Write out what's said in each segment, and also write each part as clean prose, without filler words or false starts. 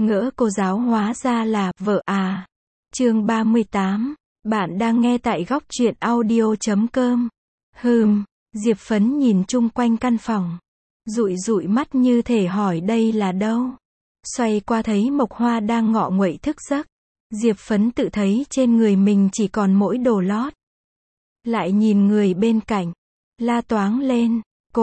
Ngỡ cô giáo hóa ra là vợ à. Chương 38. Bạn đang nghe tại góc truyện audio.com. Diệp Phấn nhìn chung quanh căn phòng, dụi dụi mắt như thể hỏi đây là đâu. Xoay qua thấy Mộc Hoa đang ngọ nguậy thức giấc. Diệp Phấn tự thấy trên người mình chỉ còn mỗi đồ lót. Lại nhìn người bên cạnh, la toáng lên,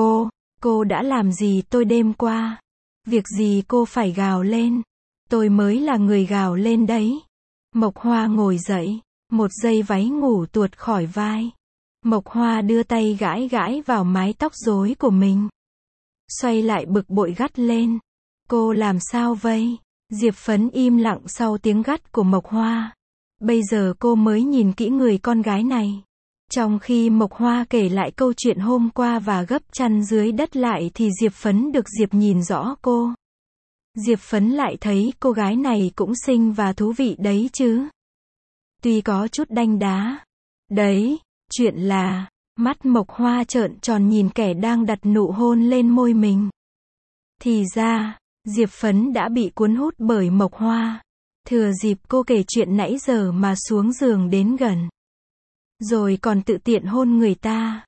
cô đã làm gì tôi đêm qua? Việc gì cô phải gào lên? Tôi mới là người gào lên đấy. Mộc Hoa ngồi dậy, một dây váy ngủ tuột khỏi vai. Mộc Hoa đưa tay gãi gãi vào mái tóc rối của mình. Xoay lại bực bội gắt lên. Cô làm sao vậy? Diệp Phấn im lặng sau tiếng gắt của Mộc Hoa. Bây giờ cô mới nhìn kỹ người con gái này. Trong khi Mộc Hoa kể lại câu chuyện hôm qua và gấp chăn dưới đất lại thì Diệp Phấn được Diệp nhìn rõ cô. Diệp Phấn lại thấy cô gái này cũng xinh và thú vị đấy chứ. Tuy có chút đanh đá. Đấy, chuyện là, mắt Mộc Hoa trợn tròn nhìn kẻ đang đặt nụ hôn lên môi mình. Thì ra, Diệp Phấn đã bị cuốn hút bởi Mộc Hoa. Thừa dịp cô kể chuyện nãy giờ mà xuống giường đến gần. Rồi còn tự tiện hôn người ta.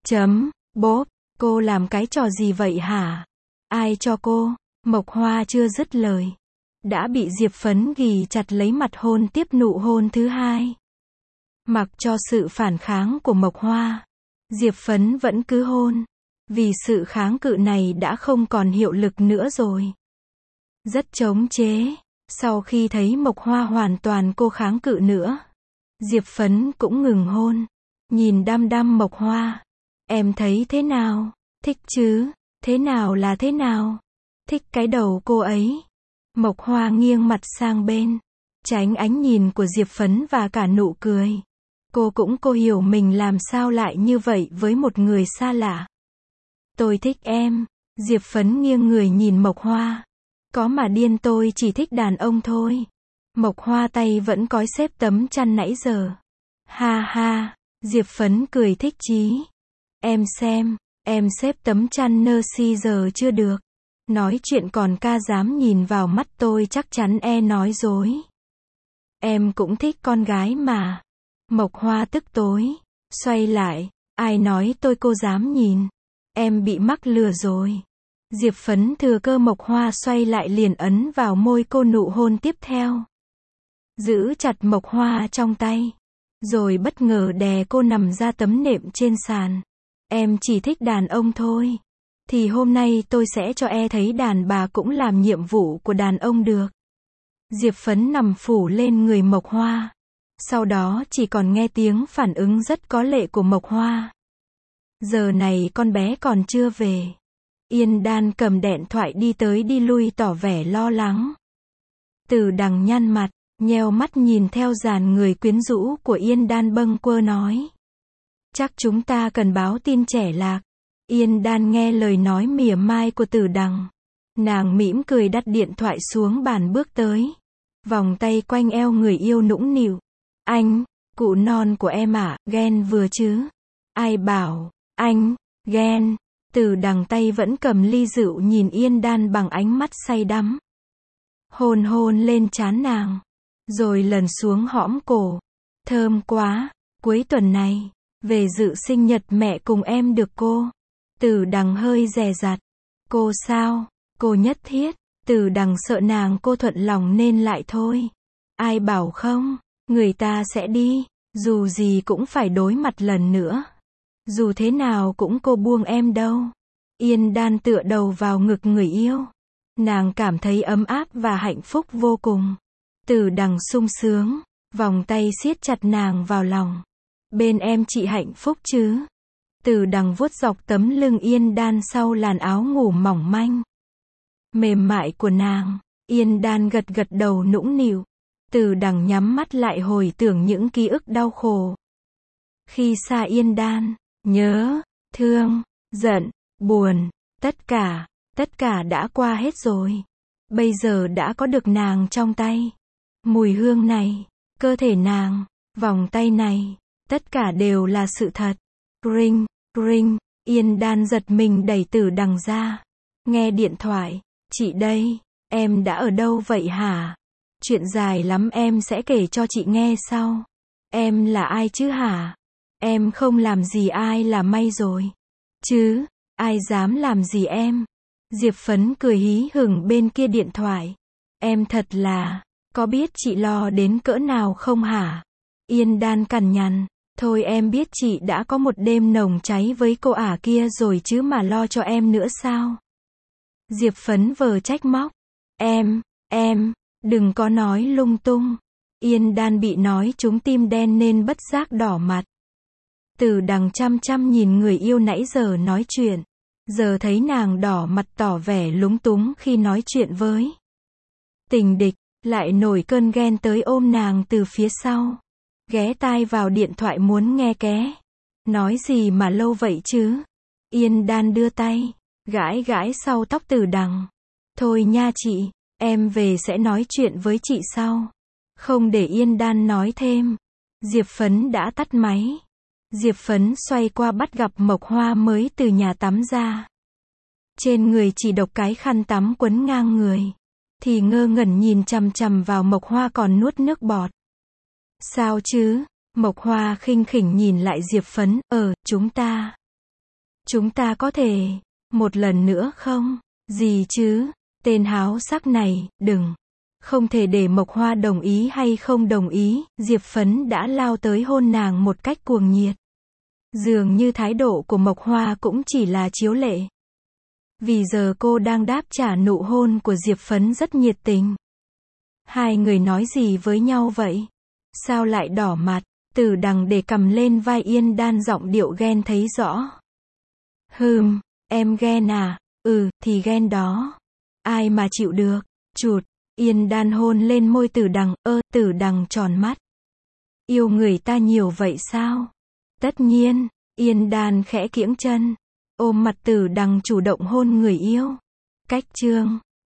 Bốp, cô làm cái trò gì vậy hả? Ai cho cô? Mộc Hoa chưa dứt lời, đã bị Diệp Phấn ghì chặt lấy mặt hôn tiếp nụ hôn thứ hai. Mặc cho sự phản kháng của Mộc Hoa, Diệp Phấn vẫn cứ hôn. Vì sự kháng cự này đã không còn hiệu lực nữa rồi. Rất chống chế. Sau khi thấy Mộc Hoa hoàn toàn cô kháng cự nữa, Diệp Phấn cũng ngừng hôn. Nhìn đăm đăm Mộc Hoa. Em thấy thế nào? Thích chứ? Thế nào là thế nào? Thích cái đầu cô ấy. Mộc Hoa nghiêng mặt sang bên, tránh ánh nhìn của Diệp Phấn và cả nụ cười. Cô hiểu mình làm sao lại như vậy với một người xa lạ. Tôi thích em. Diệp Phấn nghiêng người nhìn Mộc Hoa. Có mà điên, tôi chỉ thích đàn ông thôi. Mộc Hoa tay vẫn cói xếp tấm chăn nãy giờ. Ha ha, Diệp Phấn cười thích chí. Em xem, em xếp tấm chăn nơ si giờ chưa được. Nói chuyện còn ca dám nhìn vào mắt tôi, chắc chắn nói dối. Em cũng thích con gái mà. Mộc Hoa tức tối, xoay lại, ai nói tôi cô dám nhìn. Em bị mắc lừa rồi. Diệp Phấn thừa cơ Mộc Hoa xoay lại liền ấn vào môi cô nụ hôn tiếp theo. Giữ chặt Mộc Hoa trong tay, rồi bất ngờ đè cô nằm ra tấm nệm trên sàn. Em chỉ thích đàn ông thôi. Thì hôm nay tôi sẽ cho thấy đàn bà cũng làm nhiệm vụ của đàn ông được. Diệp Phấn nằm phủ lên người Mộc Hoa. Sau đó chỉ còn nghe tiếng phản ứng rất có lệ của Mộc Hoa. Giờ này con bé còn chưa về. Yên Đan cầm điện thoại đi tới đi lui tỏ vẻ lo lắng. Từ Đằng nhăn mặt, nheo mắt nhìn theo dàn người quyến rũ của Yên Đan bâng quơ nói. Chắc chúng ta cần báo tin trẻ lạc. Yên Đan nghe lời nói mỉa mai của Từ Đằng. Nàng mỉm cười đặt điện thoại xuống bàn bước tới. Vòng tay quanh eo người yêu nũng nịu. Anh, cụ non của em ạ, ghen vừa chứ? Ai bảo, anh, ghen? Từ Đằng tay vẫn cầm ly rượu nhìn Yên Đan bằng ánh mắt say đắm. Hôn lên trán nàng. Rồi lần xuống hõm cổ. Thơm quá, cuối tuần này, về dự sinh nhật mẹ cùng em được cô? Từ Đằng hơi dè dặt. Cô sao? Cô nhất thiết. Từ Đằng sợ nàng cô thuận lòng nên lại thôi. Ai bảo không? Người ta sẽ đi. Dù gì cũng phải đối mặt lần nữa. Dù thế nào cũng cô buông em đâu. Yên Đan tựa đầu vào ngực người yêu. Nàng cảm thấy ấm áp và hạnh phúc vô cùng. Từ Đằng sung sướng, vòng tay siết chặt nàng vào lòng. Bên em chị hạnh phúc chứ? Từ Đằng vuốt dọc tấm lưng Yên Đan sau làn áo ngủ mỏng manh, mềm mại của nàng. Yên Đan gật gật đầu nũng nịu. Từ Đằng nhắm mắt lại hồi tưởng những ký ức đau khổ. Khi xa Yên Đan, nhớ, thương, giận, buồn, tất cả đã qua hết rồi. Bây giờ đã có được nàng trong tay. Mùi hương này, cơ thể nàng, vòng tay này, tất cả đều là sự thật. Ring, ring, Yên Đan giật mình đẩy Từ Đằng ra. Nghe điện thoại, chị đây, Em đã ở đâu vậy hả? Chuyện dài lắm em sẽ kể cho chị nghe sau. Em là ai chứ hả? Em không làm gì ai là may rồi. Chứ, ai dám làm gì em? Diệp Phấn cười hí hửng bên kia điện thoại. Em thật là, có biết chị lo đến cỡ nào không hả? Yên Đan cằn nhằn. Thôi em biết chị đã có một đêm nồng cháy với cô ả kia rồi chứ mà lo cho em nữa sao? Diệp Phấn vờ trách móc. Em, đừng có nói lung tung. Yên Đan bị nói trúng tim đen nên bất giác đỏ mặt. Từ đằng chăm chăm nhìn người yêu nãy giờ nói chuyện. Giờ thấy nàng đỏ mặt tỏ vẻ lúng túng khi nói chuyện với tình địch, lại nổi cơn ghen tới ôm nàng từ phía sau. Ghé tai vào điện thoại muốn nghe ké. Nói gì mà lâu vậy chứ? Yên Đan đưa tay, gãi gãi sau tóc Từ đằng. Thôi nha chị, em về sẽ nói chuyện với chị sau. Không để Yên Đan nói thêm, Diệp Phấn đã tắt máy. Diệp Phấn xoay qua bắt gặp Mộc Hoa mới từ nhà tắm ra. Trên người chỉ độc cái khăn tắm quấn ngang người. Thì ngơ ngẩn nhìn chằm chằm vào Mộc Hoa còn nuốt nước bọt. Sao chứ? Mộc Hoa khinh khỉnh nhìn lại Diệp Phấn, chúng ta có thể, một lần nữa không? Gì chứ? Tên háo sắc này, đừng. Không thể để Mộc Hoa đồng ý hay không đồng ý, Diệp Phấn đã lao tới hôn nàng một cách cuồng nhiệt. Dường như thái độ của Mộc Hoa cũng chỉ là chiếu lệ. Vì giờ cô đang đáp trả nụ hôn của Diệp Phấn rất nhiệt tình. Hai người nói gì với nhau vậy? Sao lại đỏ mặt? Từ đằng để cầm lên vai Yên Đan giọng điệu ghen thấy rõ. Em ghen à? Thì ghen đó. Ai mà chịu được? Chụt, Yên Đan hôn lên môi Từ đằng, Từ đằng tròn mắt. Yêu người ta nhiều vậy sao? Tất nhiên, Yên Đan khẽ kiễng chân, ôm mặt Từ đằng chủ động hôn người yêu. Cách chương